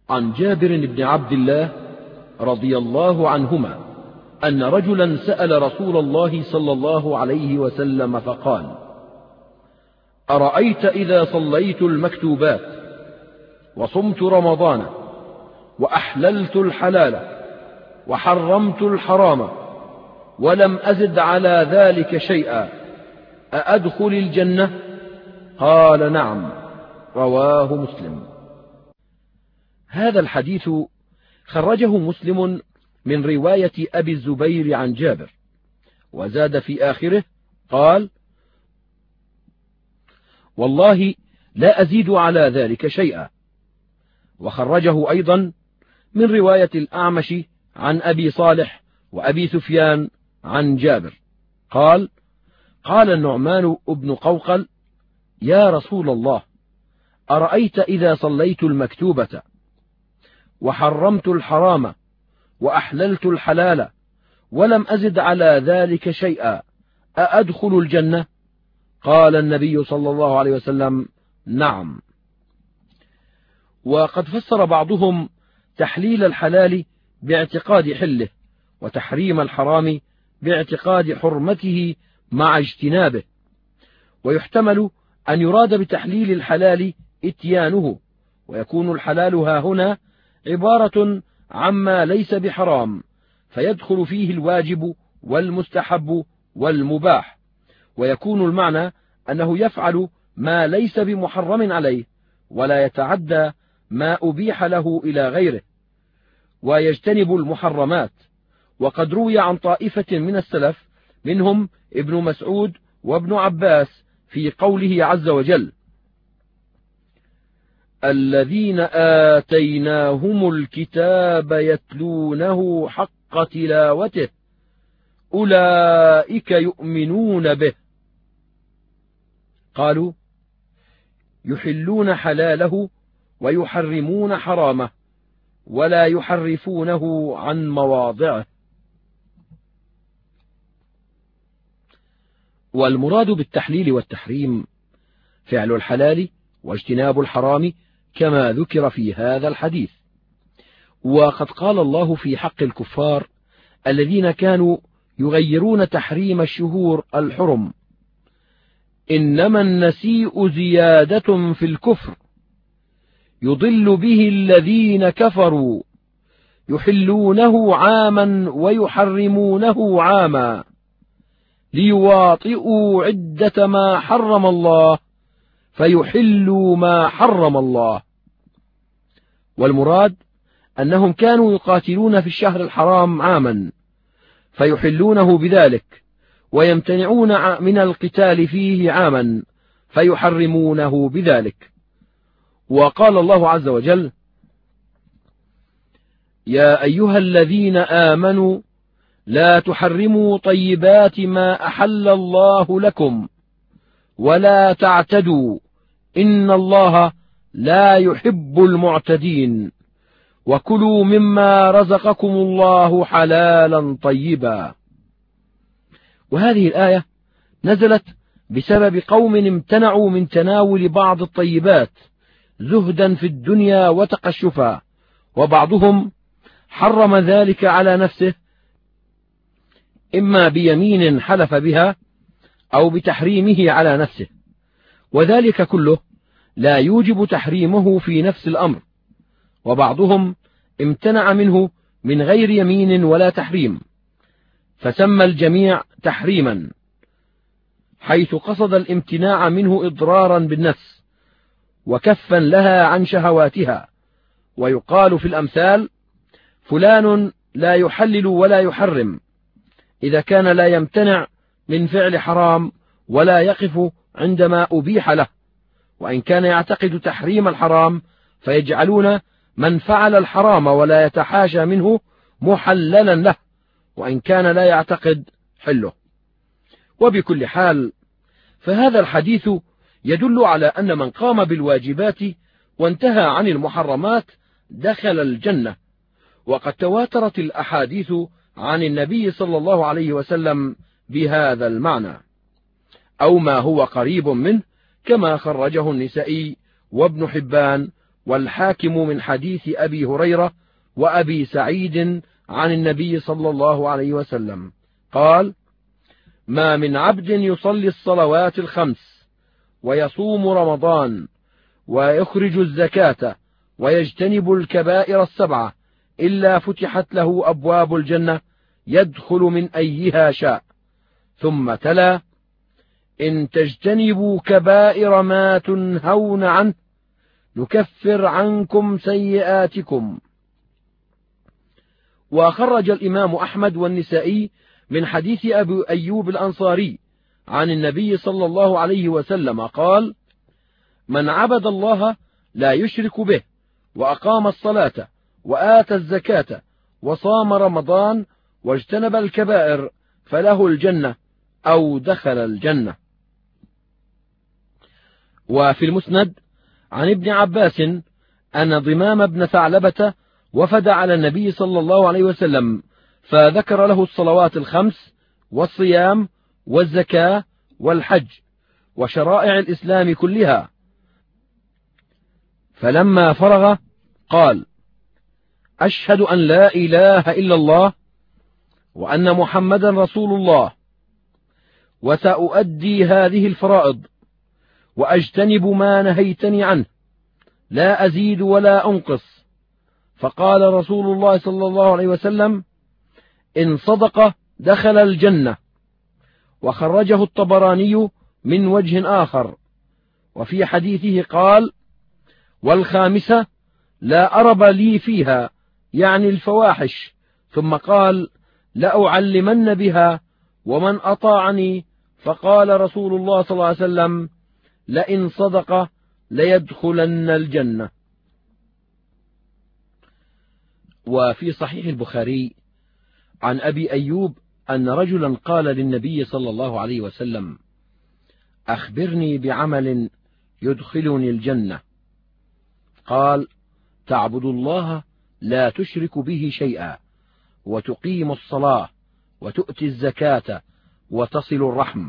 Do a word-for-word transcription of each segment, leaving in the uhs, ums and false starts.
عن جابر بن عبد الله رضي الله عنهما أن رجلا سأل رسول الله صلى الله عليه وسلم فقال: أرأيت إذا صليت المكتوبات وصمت رمضان وأحللت الحلال وحرمت الحرام ولم أزد على ذلك شيئا أأدخل الجنة؟ قال: نعم. رواه مسلم. هذا الحديث خرجه مسلم من رواية أبي الزبير عن جابر، وزاد في آخره قال: والله لا أزيد على ذلك شيئا. وخرجه أيضا من رواية الأعمش عن أبي صالح وأبي سفيان عن جابر قال: قال النعمان بن قوقل: يا رسول الله، أرأيت إذا صليت المكتوبة وحرمت الحرام وأحللت الحلال ولم أزد على ذلك شيئا أأدخل الجنة؟ قال النبي صلى الله عليه وسلم: نعم. وقد فسر بعضهم تحليل الحلال باعتقاد حله، وتحريم الحرام باعتقاد حرمته مع اجتنابه، ويحتمل أن يراد بتحليل الحلال إتيانه، ويكون الحلال ها هنا عبارة عما ليس بحرام، فيدخل فيه الواجب والمستحب والمباح، ويكون المعنى أنه يفعل ما ليس بمحرم عليه ولا يتعدى ما أبيح له إلى غيره، ويجتنب المحرمات. وقد روي عن طائفة من السلف منهم ابن مسعود وابن عباس في قوله عز وجل: الذين آتيناهم الكتاب يتلونه حق تلاوته أولئك يؤمنون به. قالوا: يحلون حلاله ويحرمون حرامه ولا يحرفونه عن مواضعه. والمراد بالتحليل والتحريم فعل الحلال واجتناب الحرام كما ذكر في هذا الحديث. وقد قال الله في حق الكفار الذين كانوا يغيرون تحريم الشهور الحرم: إنما النسيء زيادة في الكفر يضل به الذين كفروا يحلونه عاما ويحرمونه عاما ليواطئوا عدة ما حرم الله فيحلوا ما حرم الله. والمراد أنهم كانوا يقاتلون في الشهر الحرام عاما فيحلونه بذلك، ويمتنعون من القتال فيه عاما فيحرمونه بذلك. وقال الله عز وجل: يا أيها الذين آمنوا لا تحرموا طيبات ما أحل الله لكم ولا تعتدوا إن الله لا يحب المعتدين وكلوا مما رزقكم الله حلالا طيبا. وهذه الآية نزلت بسبب قوم امتنعوا من تناول بعض الطيبات زهدا في الدنيا وتقشفا، وبعضهم حرم ذلك على نفسه إما بيمين حلف بها أو بتحريمه على نفسه، وذلك كله لا يوجب تحريمه في نفس الأمر. وبعضهم امتنع منه من غير يمين ولا تحريم، فسمى الجميع تحريما، حيث قصد الامتناع منه إضرارا بالنفس وكفا لها عن شهواتها. ويقال في الأمثال: فلان لا يحلل ولا يحرم، إذا كان لا يمتنع من فعل حرام ولا يقف عندما أبيح له، وإن كان يعتقد تحريم الحرام فيجعلون من فعل الحرام ولا يتحاشى منه محللا له، وإن كان لا يعتقد حله. وبكل حال فهذا الحديث يدل على أن من قام بالواجبات وانتهى عن المحرمات دخل الجنة، وقد تواترت الأحاديث عن النبي صلى الله عليه وسلم بهذا المعنى أو ما هو قريب منه، كما خرجه النسائي وابن حبان والحاكم من حديث أبي هريرة وأبي سعيد عن النبي صلى الله عليه وسلم قال: ما من عبد يصلي الصلوات الخمس ويصوم رمضان ويخرج الزكاة ويجتنب الكبائر السبعة إلا فتحت له أبواب الجنة يدخل من أيها شاء. ثم تلا: إن تجتنبوا كبائر ما تنهون عنه نكفر عنكم سيئاتكم. وخرج الإمام أحمد والنسائي من حديث أبي أيوب الأنصاري عن النبي صلى الله عليه وسلم قال: من عبد الله لا يشرك به وأقام الصلاة وآتى الزكاة وصام رمضان واجتنب الكبائر فله الجنة أو دخل الجنة. وفي المسند عن ابن عباس أن ضمام بن ثعلبة وفد على النبي صلى الله عليه وسلم فذكر له الصلوات الخمس والصيام والزكاة والحج وشرائع الإسلام كلها، فلما فرغ قال: أشهد أن لا إله إلا الله وأن محمدا رسول الله، وسأؤدي هذه الفرائض وأجتنب ما نهيتني عنه لا أزيد ولا أنقص. فقال رسول الله صلى الله عليه وسلم: إن صدق دخل الجنة. وخرجه الطبراني من وجه آخر. وفي حديثه قال: والخامسة لا أرب لي فيها، يعني الفواحش. ثم قال: لأعلمن بها ومن أطاعني. فقال رسول الله صلى الله عليه وسلم: لئن صدق ليدخلن الجنة. وفي صحيح البخاري عن أبي أيوب أن رجلا قال للنبي صلى الله عليه وسلم: أخبرني بعمل يدخلني الجنة. قال: تعبد الله لا تشرك به شيئا وتقيم الصلاة وتؤتي الزكاة وتصل الرحم.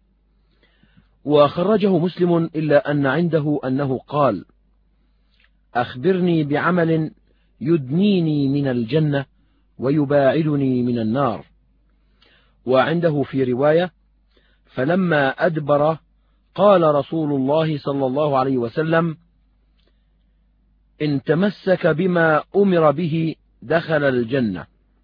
وخرجه مسلم إلا أن عنده أنه قال: أخبرني بعمل يدنيني من الجنة ويباعدني من النار. وعنده في رواية: فلما أدبر قال رسول الله صلى الله عليه وسلم: إن تمسك بما أمر به دخل الجنة.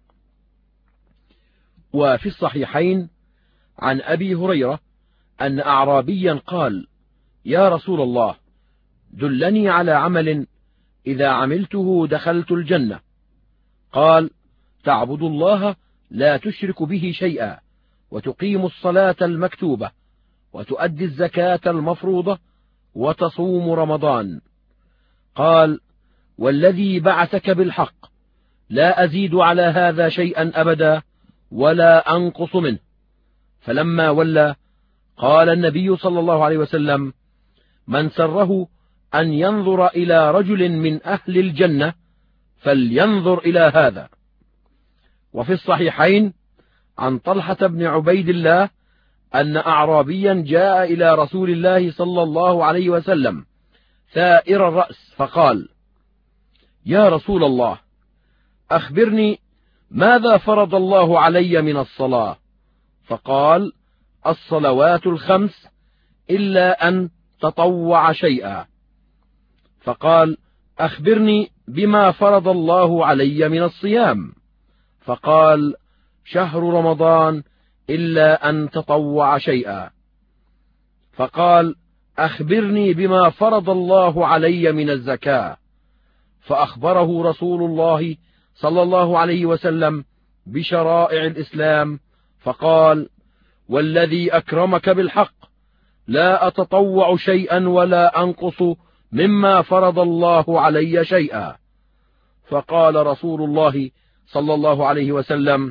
وفي الصحيحين عن أبي هريرة أن أعرابيا قال: يا رسول الله، دلني على عمل إذا عملته دخلت الجنة. قال: تعبد الله لا تشرك به شيئا وتقيم الصلاة المكتوبة وتؤدي الزكاة المفروضة وتصوم رمضان. قال: والذي بعثك بالحق لا أزيد على هذا شيئا أبدا ولا أنقص منه. فلما ولى قال النبي صلى الله عليه وسلم: من سره أن ينظر إلى رجل من أهل الجنة فلينظر إلى هذا. وفي الصحيحين عن طلحة بن عبيد الله أن أعرابيا جاء إلى رسول الله صلى الله عليه وسلم ثائر الرأس فقال: يا رسول الله، أخبرني ماذا فرض الله علي من الصلاة؟ فقال: الصلوات الخمس إلا أن تطوع شيئا. فقال: أخبرني بما فرض الله علي من الصيام. فقال: شهر رمضان إلا أن تطوع شيئا. فقال: أخبرني بما فرض الله علي من الزكاة. فأخبره رسول الله صلى الله عليه وسلم بشرائع الإسلام، فقال: والذي أكرمك بالحق لا أتطوع شيئا ولا أنقص مما فرض الله علي شيئا. فقال رسول الله صلى الله عليه وسلم: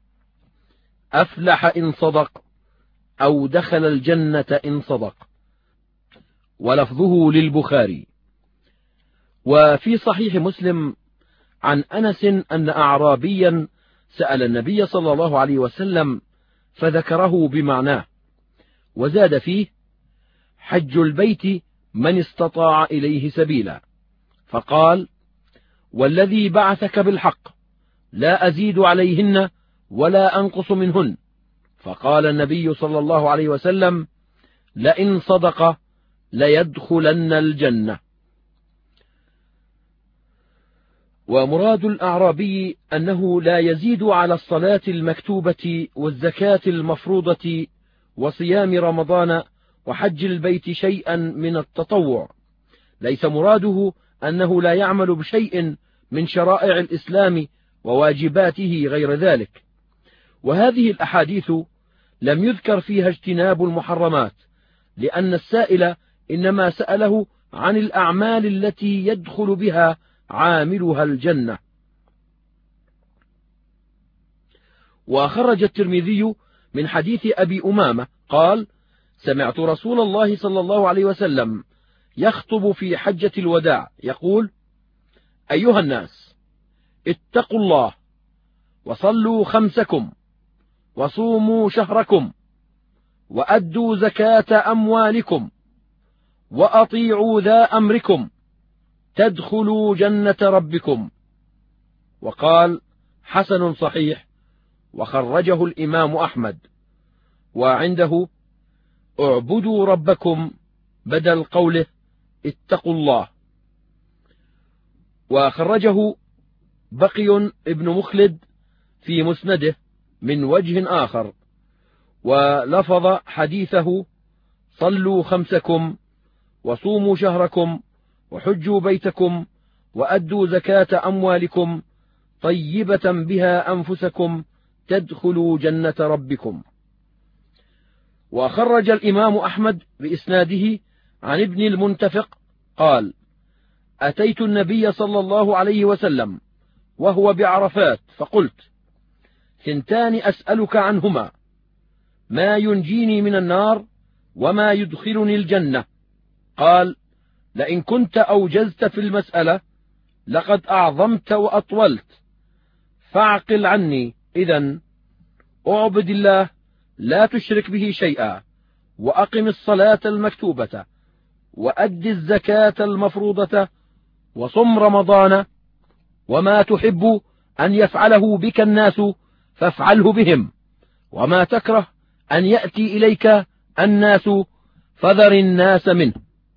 أفلح إن صدق، أو دخل الجنة إن صدق. ولفظه للبخاري. وفي صحيح مسلم عن أنس أن أعرابيا سأل النبي صلى الله عليه وسلم فذكره بمعناه، وزاد فيه: حج البيت من استطاع إليه سبيلا. فقال: والذي بعثك بالحق لا أزيد عليهن ولا أنقص منهن. فقال النبي صلى الله عليه وسلم: لئن صدق ليدخلن الجنة. ومراد الأعرابي أنه لا يزيد على الصلاة المكتوبة والزكاة المفروضة وصيام رمضان وحج البيت شيئا من التطوع، ليس مراده أنه لا يعمل بشيء من شرائع الإسلام وواجباته غير ذلك. وهذه الأحاديث لم يذكر فيها اجتناب المحرمات، لأن السائل إنما سأله عن الأعمال التي يدخل بها عاملها الجنة. وخرج الترمذي من حديث أبي أمامة قال: سمعت رسول الله صلى الله عليه وسلم يخطب في حجة الوداع يقول: أيها الناس، اتقوا الله وصلوا خمسكم وصوموا شهركم وأدوا زكاة أموالكم وأطيعوا ذا أمركم تدخلوا جنة ربكم. وقال: حسن صحيح، وخرجه الإمام أحمد. وعنده: اعبدوا ربكم بدل قوله اتقوا الله. وخرجه بقي ابن مخلد في مسنده من وجه آخر، ولفظ حديثه: صلوا خمسكم وصوموا شهركم وحجوا بيتكم وأدوا زكاة أموالكم طيبة بها أنفسكم تدخلوا جنة ربكم. وخرج الإمام أحمد بإسناده عن ابن المنتفق قال: أتيت النبي صلى الله عليه وسلم وهو بعرفات فقلت: ثنتان أسألك عنهما، ما ينجيني من النار وما يدخلني الجنة. قال: لئن كنت أوجزت في المسألة لقد أعظمت وأطولت، فاعقل عني. إذن اعبد الله لا تشرك به شيئا، وأقم الصلاة المكتوبة، وأد الزكاة المفروضة، وصم رمضان، وما تحب أن يفعله بك الناس فافعله بهم، وما تكره أن يأتي إليك الناس فذر الناس منه.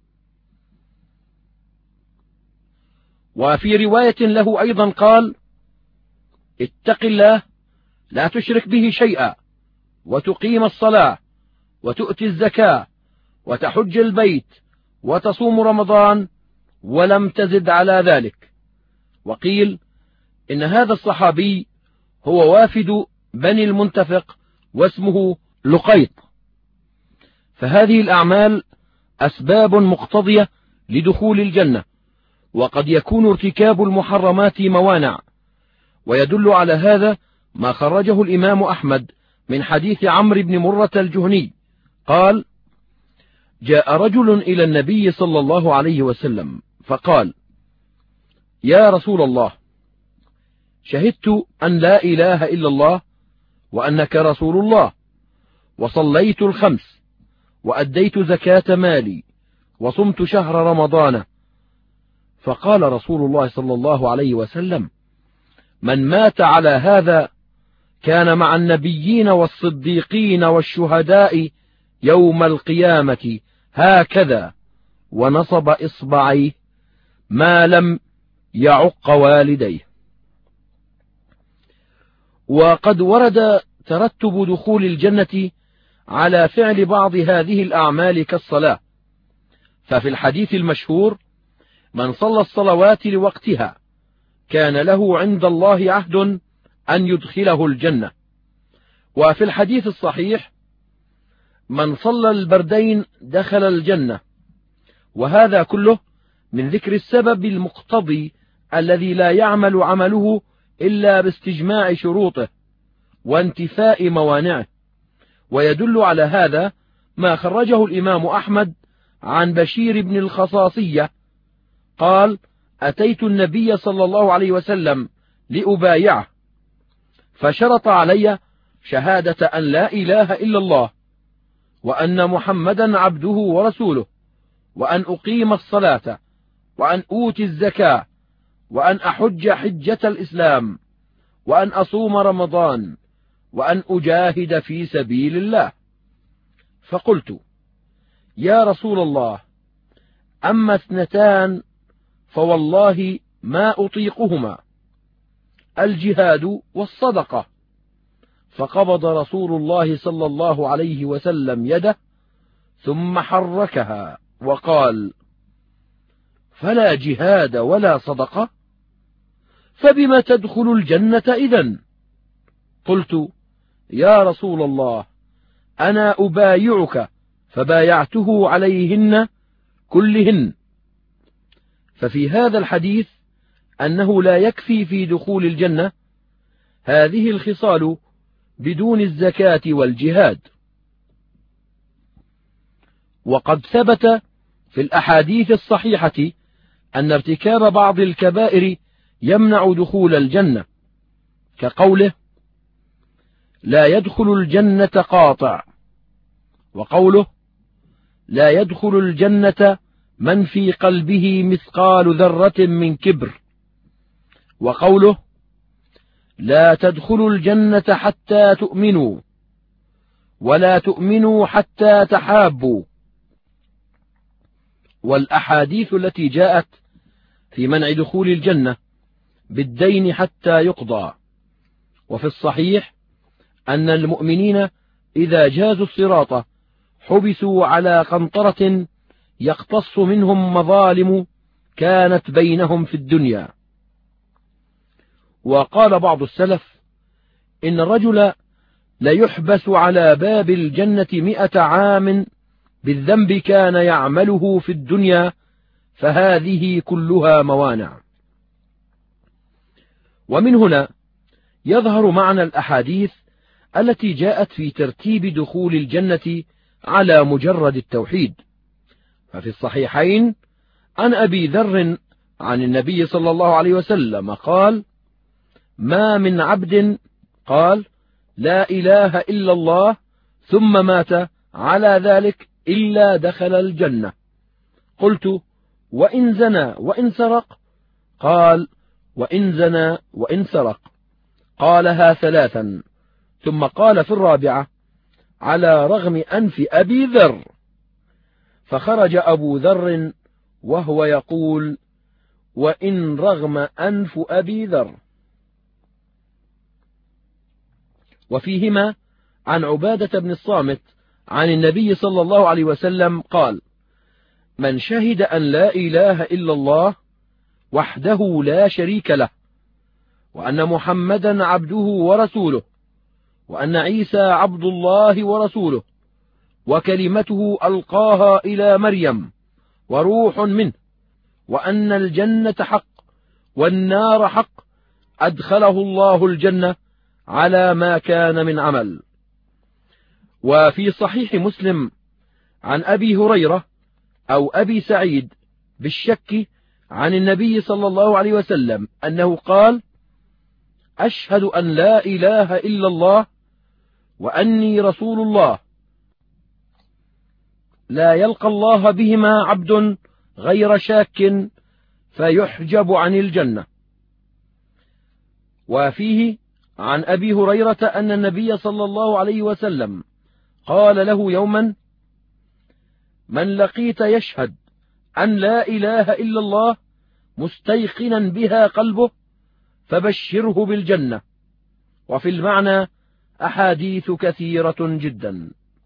وفي رواية له أيضا قال: اتق الله لا تشرك به شيئا، وتقيم الصلاة، وتؤتي الزكاة، وتحج البيت، وتصوم رمضان، ولم تزد على ذلك. وقيل إن هذا الصحابي هو وافد بني المنتفق واسمه لقيط. فهذه الأعمال أسباب مقتضية لدخول الجنة، وقد يكون ارتكاب المحرمات موانع. ويدل على هذا ما خرجه الإمام أحمد من حديث عمرو بن مرة الجهني قال: جاء رجل إلى النبي صلى الله عليه وسلم فقال: يا رسول الله، شهدت أن لا إله إلا الله وأنك رسول الله، وصليت الخمس، وأديت زكاة مالي، وصمت شهر رمضان. فقال رسول الله صلى الله عليه وسلم: من مات على هذا كان مع النبيين والصديقين والشهداء يوم القيامة هكذا، ونصب إصبعيه، ما لم يعق والديه. وقد ورد ترتب دخول الجنة على فعل بعض هذه الأعمال كالصلاة، ففي الحديث المشهور: من صلى الصلوات لوقتها كان له عند الله عهد أن يدخله الجنة. وفي الحديث الصحيح: من صلى البردين دخل الجنة. وهذا كله من ذكر السبب المقتضي الذي لا يعمل عمله إلا باستجماع شروطه وانتفاء موانعه. ويدل على هذا ما خرجه الإمام أحمد عن بشير بن الخصاصية قال: أتيت النبي صلى الله عليه وسلم لأبايعه، فشرط علي شهادة أن لا إله إلا الله، وأن محمدا عبده ورسوله، وأن أقيم الصلاة، وأن أوتي الزكاة، وأن أحج حجة الإسلام، وأن أصوم رمضان، وأن أجاهد في سبيل الله. فقلت: يا رسول الله، أما اثنتان فوالله ما أطيقهما، الجهاد والصدقة. فقبض رسول الله صلى الله عليه وسلم يده ثم حركها وقال: فلا جهاد ولا صدقة؟ فبم تدخل الجنة إذن؟ قلت: يا رسول الله، أنا أبايعك، فبايعته عليهن كلهن. ففي هذا الحديث أنه لا يكفي في دخول الجنة هذه الخصال بدون الزكاة والجهاد. وقد ثبت في الأحاديث الصحيحة أن ارتكاب بعض الكبائر يمنع دخول الجنة، كقوله: لا يدخل الجنة قاطع، وقوله: لا يدخل الجنة من في قلبه مثقال ذرة من كبر، وقوله: لا تدخلوا الجنة حتى تؤمنوا، ولا تؤمنوا حتى تحابوا. والأحاديث التي جاءت في منع دخول الجنة بالدين حتى يقضى. وفي الصحيح أن المؤمنين إذا جازوا الصراط حبسوا على قنطرة يقتص منهم مظالم كانت بينهم في الدنيا. وقال بعض السلف: إن الرجل ليحبس على باب الجنة مئة عام بالذنب كان يعمله في الدنيا، فهذه كلها موانع. ومن هنا يظهر معنى الأحاديث التي جاءت في ترتيب دخول الجنة على مجرد التوحيد. ففي الصحيحين عن أبي ذر عن النبي صلى الله عليه وسلم قال: ما من عبد قال لا إله إلا الله ثم مات على ذلك إلا دخل الجنة. قلت: وإن زنى وإن سرق؟ قال: وإن زنى وإن سرق. قالها ثلاثا، ثم قال في الرابعة: على رغم أنف أبي ذر. فخرج أبو ذر وهو يقول: وإن رغم أنف أبي ذر. وفيهما عن عبادة بن الصامت عن النبي صلى الله عليه وسلم قال: من شهد أن لا إله إلا الله وحده لا شريك له، وأن محمدا عبده ورسوله، وأن عيسى عبد الله ورسوله، وكلمته ألقاها إلى مريم وروح منه، وأن الجنة حق والنار حق، أدخله الله الجنة على ما كان من عمل. وفي صحيح مسلم عن أبي هريرة أو أبي سعيد بالشك عن النبي صلى الله عليه وسلم أنه قال: أشهد أن لا إله إلا الله وأني رسول الله، لا يلقى الله بهما عبد غير شاك فيحجب عن الجنة. وفيه عن أبي هريرة أن النبي صلى الله عليه وسلم قال له يوما: من لقيت يشهد أن لا إله إلا الله مستيقنا بها قلبه فبشره بالجنة. وفي المعنى أحاديث كثيرة جدا.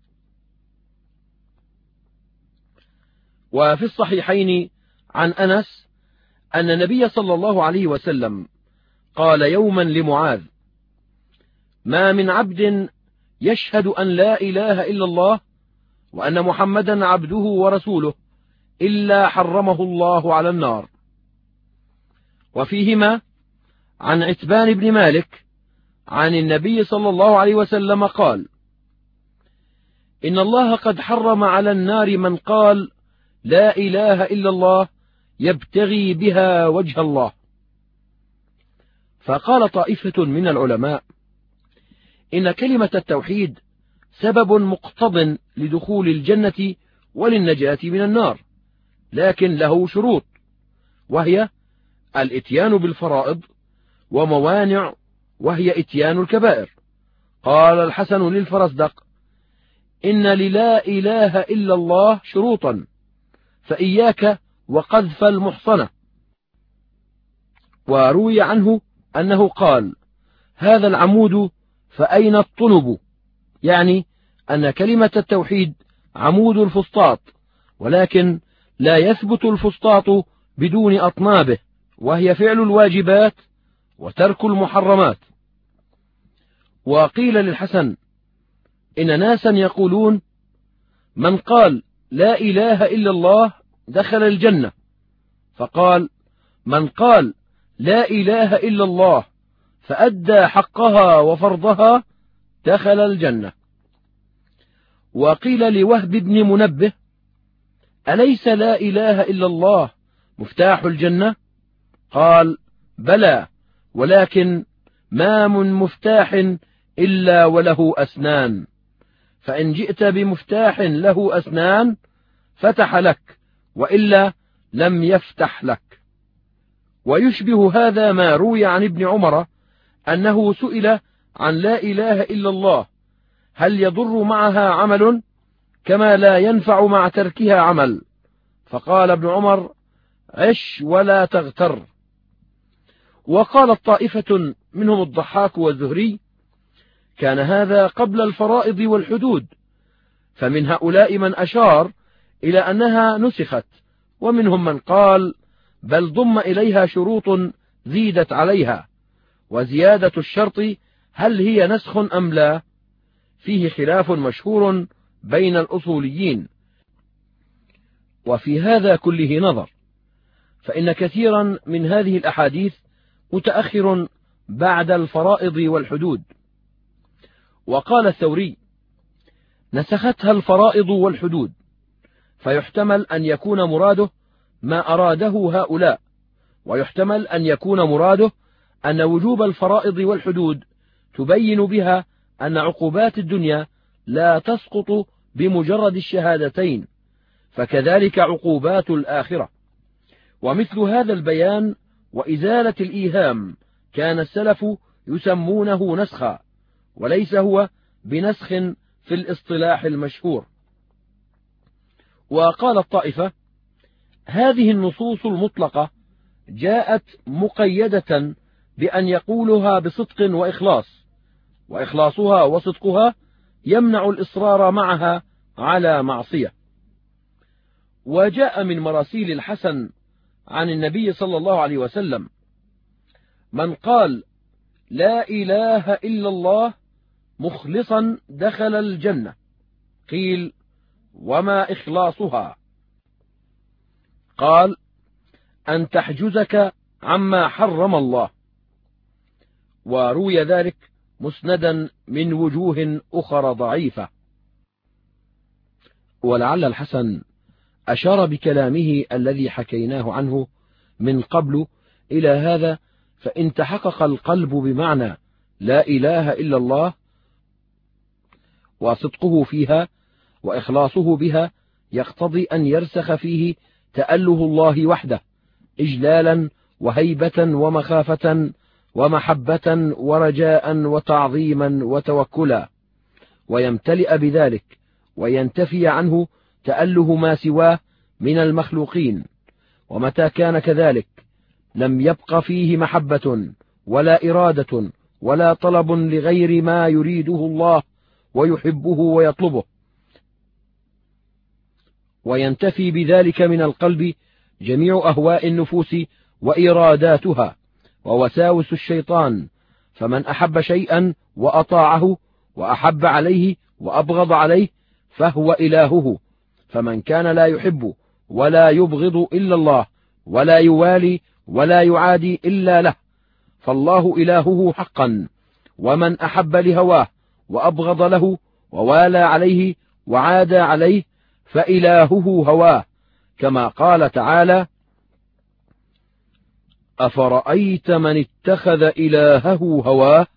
وفي الصحيحين عن أنس أن النبي صلى الله عليه وسلم قال يوما لمعاذ: ما من عبد يشهد أن لا إله إلا الله وأن محمدا عبده ورسوله إلا حرمه الله على النار. وفيهما عن عتبان بن مالك عن النبي صلى الله عليه وسلم قال: إن الله قد حرم على النار من قال لا إله إلا الله يبتغي بها وجه الله. فقال طائفة من العلماء: إن كلمة التوحيد سبب مقتض لدخول الجنة وللنجاة من النار، لكن له شروط، وهي الإتيان بالفرائض، وموانع وهي إتيان الكبائر. قال الحسن للفرزدق: إن للا إله إلا الله شروطا، فإياك وقذف المحصنة. وروي عنه أنه قال: هذا العمود فأين الطنب؟ يعني أن كلمة التوحيد عمود الفسطاط، ولكن لا يثبت الفسطاط بدون أطنابه، وهي فعل الواجبات وترك المحرمات. وقيل للحسن: إن ناسا يقولون من قال لا إله إلا الله دخل الجنة، فقال: من قال لا إله إلا الله فأدى حقها وفرضها دخل الجنة. وقيل لوهب بن منبه: أليس لا إله إلا الله مفتاح الجنة؟ قال: بلى، ولكن ما من مفتاح إلا وله أسنان، فإن جئت بمفتاح له أسنان فتح لك، وإلا لم يفتح لك. ويشبه هذا ما روي عن ابن عمر أنه سئل عن لا إله إلا الله هل يضر معها عمل كما لا ينفع مع تركها عمل؟ فقال ابن عمر: عش ولا تغتر. وقالت طائفة منهم الضحاك والزهري: كان هذا قبل الفرائض والحدود، فمن هؤلاء من أشار إلى أنها نسخت، ومنهم من قال بل ضم إليها شروط زيدت عليها، وزيادة الشرط هل هي نسخ أم لا فيه خلاف مشهور بين الأصوليين، وفي هذا كله نظر، فإن كثيرا من هذه الأحاديث متأخر بعد الفرائض والحدود. وقال الثوري: نسختها الفرائض والحدود، فيحتمل أن يكون مراده ما أراده هؤلاء، ويحتمل أن يكون مراده أن وجوب الفرائض والحدود تبين بها أن عقوبات الدنيا لا تسقط بمجرد الشهادتين، فكذلك عقوبات الآخرة. ومثل هذا البيان وإزالة الإيهام كان السلف يسمونه نسخا، وليس هو بنسخ في الاصطلاح المشهور. وقال الطائفة: هذه النصوص المطلقة جاءت مقيدة بأن يقولها بصدق وإخلاص، وإخلاصها وصدقها يمنع الإصرار معها على معصية. وجاء من مراسيل الحسن عن النبي صلى الله عليه وسلم: من قال لا إله إلا الله مخلصا دخل الجنة. قيل: وما إخلاصها؟ قال: أن تحجزك عما حرم الله. وروي ذلك مسندا من وجوه أخرى ضعيفة. ولعل الحسن أشار بكلامه الذي حكيناه عنه من قبل إلى هذا، فإن تحقق القلب بمعنى لا إله إلا الله وصدقه فيها وإخلاصه بها، يقتضي أن يرسخ فيه تأله الله وحده إجلالا وهيبة ومخافة ومحبة ورجاء وتعظيما وتوكلا، ويمتلئ بذلك، وينتفي عنه تأله ما سواه من المخلوقين. ومتى كان كذلك لم يبق فيه محبة ولا إرادة ولا طلب لغير ما يريده الله ويحبه ويطلبه، وينتفي بذلك من القلب جميع أهواء النفوس وإراداتها ووساوس الشيطان. فمن أحب شيئا وأطاعه وأحب عليه وأبغض عليه فهو إلهه. فمن كان لا يحب ولا يبغض إلا الله ولا يوالي ولا يعادي إلا له فالله إلهه حقا. ومن أحب لهواه وأبغض له ووالى عليه وعادى عليه فإلهه هواه، كما قال تعالى: أفرأيت من اتخذ إلهه هواه.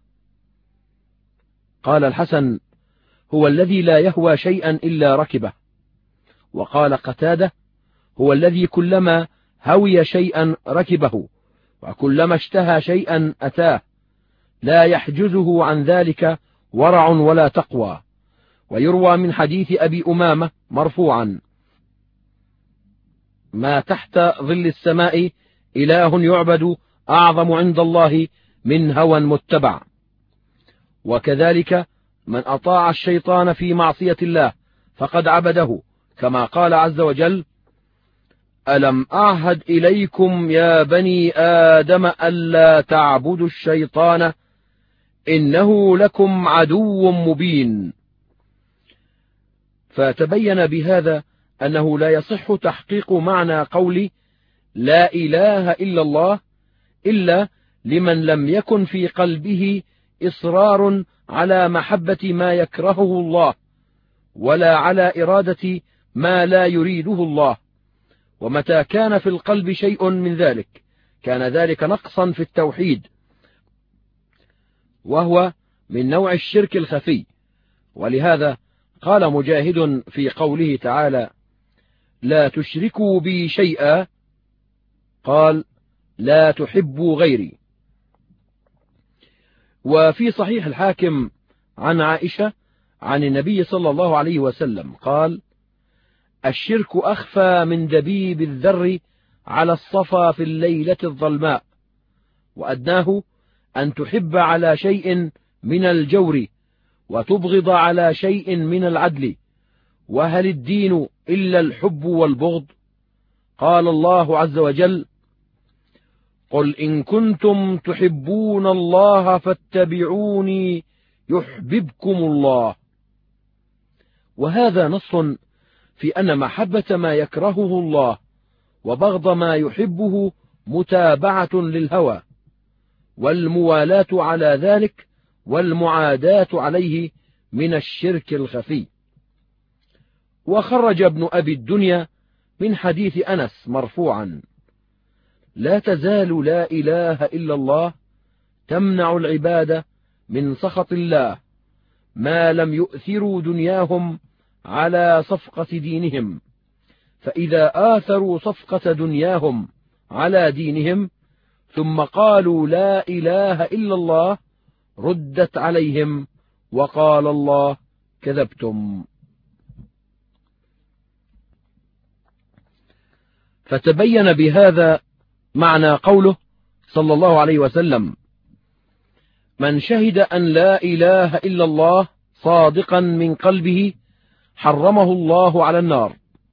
قال الحسن: هو الذي لا يهوى شيئا إلا ركبه. وقال قتادة: هو الذي كلما هوي شيئا ركبه، وكلما اشتهى شيئا أتاه، لا يحجزه عن ذلك ورع ولا تقوى. ويروى من حديث أبي أمامة مرفوعا: ما تحت ظل السماء إله يعبد أعظم عند الله من هوى متبع. وكذلك من أطاع الشيطان في معصية الله فقد عبده، كما قال عز وجل: ألم أعهد إليكم يا بني آدم ألا تعبدوا الشيطان إنه لكم عدو مبين. فتبين بهذا أنه لا يصح تحقيق معنى قول لا إله إلا الله إلا لمن لم يكن في قلبه إصرار على محبة ما يكرهه الله، ولا على إرادة ما لا يريده الله. ومتى كان في القلب شيء من ذلك كان ذلك نقصا في التوحيد، وهو من نوع الشرك الخفي. ولهذا قال مجاهد في قوله تعالى: لا تشركوا بي شيئا، قال: لا تحبوا غيري. وفي صحيح الحاكم عن عائشة عن النبي صلى الله عليه وسلم قال: الشرك أخفى من دبيب الذر على الصفا في الليلة الظلماء، وأدناه أن تحب على شيء من الجور وتبغض على شيء من العدل، وهل الدين إلا الحب والبغض؟ قال الله عز وجل: قل إن كنتم تحبون الله فاتبعوني يحببكم الله. وهذا نص في أن محبة ما يكرهه الله وبغض ما يحبه متابعة للهوى، والموالاة على ذلك والمعاداة عليه من الشرك الخفي. وخرج ابن أبي الدنيا من حديث أنس مرفوعا: لا تزال لا إله إلا الله تمنع العباد من سخط الله ما لم يؤثروا دنياهم على صفقة دينهم، فإذا آثروا صفقة دنياهم على دينهم ثم قالوا لا إله إلا الله ردت عليهم وقال الله: كذبتم. فتبين بهذا معنى قوله صلى الله عليه وسلم: من شهد أن لا إله إلا الله صادقا من قلبه حرمه الله على النار.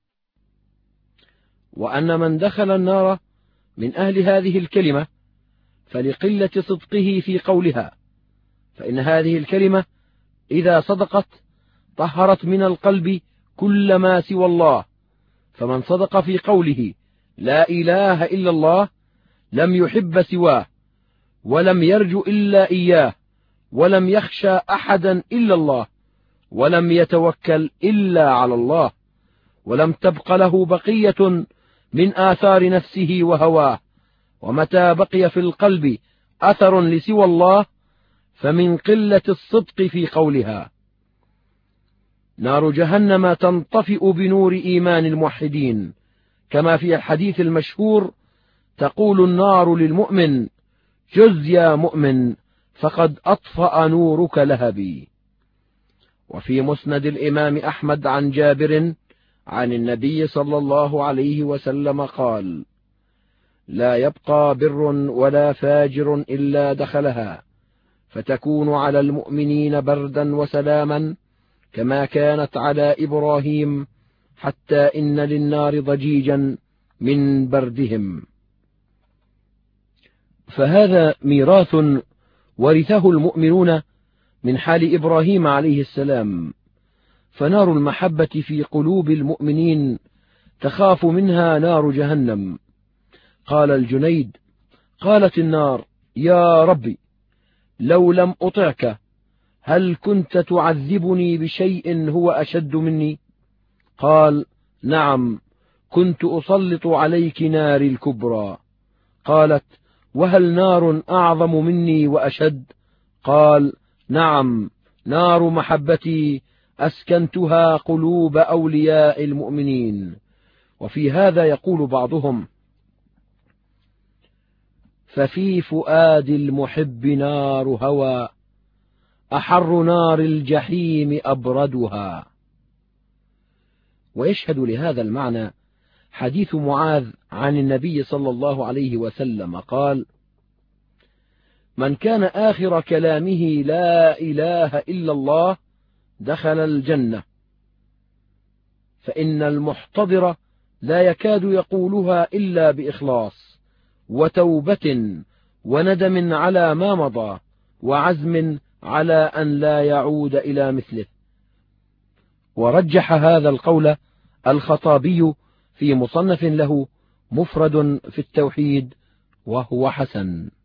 وأن من دخل النار من أهل هذه الكلمة فلقلة صدقه في قولها، فإن هذه الكلمة إذا صدقت طهرت من القلب كل ما سوى الله. فمن صدق في قوله لا إله إلا الله لم يحب سواه، ولم يرجو إلا إياه، ولم يخشى أحدا إلا الله، ولم يتوكل إلا على الله، ولم تبق له بقية من آثار نفسه وهواه. ومتى بقي في القلب أثر لسوى الله فمن قلة الصدق في قولها. نار جهنم تنطفئ بنور إيمان الموحدين، كما في الحديث المشهور: تقول النار للمؤمن: جز يا مؤمن فقد أطفأ نورك لهبي. وفي مسند الإمام أحمد عن جابر عن النبي صلى الله عليه وسلم قال: لا يبقى بر ولا فاجر إلا دخلها، فتكون على المؤمنين بردا وسلاما كما كانت على إبراهيم، حتى إن للنار ضجيجا من بردهم. فهذا ميراث ورثه المؤمنون من حال إبراهيم عليه السلام، فنار المحبة في قلوب المؤمنين تخاف منها نار جهنم. قال الجنيد: قالت النار: يا ربي، لو لم أطعك هل كنت تعذبني بشيء هو أشد مني؟ قال: نعم، كنت أسلط عليك ناري الكبرى. قالت: وهل نار أعظم مني وأشد؟ قال: نعم، نار محبتي أسكنتها قلوب أولياء المؤمنين. وفي هذا يقول بعضهم: ففي فؤاد المحب نار هوى أحر نار الجحيم أبردها. ويشهد لهذا المعنى حديث معاذ عن النبي صلى الله عليه وسلم قال: من كان آخر كلامه لا إله إلا الله دخل الجنة، فإن المحتضر لا يكاد يقولها إلا بإخلاص وتوبة وندم على ما مضى وعزم على أن لا يعود إلى مثله. ورجح هذا القول الخطابي في مصنف له مفرد في التوحيد وهو حسن.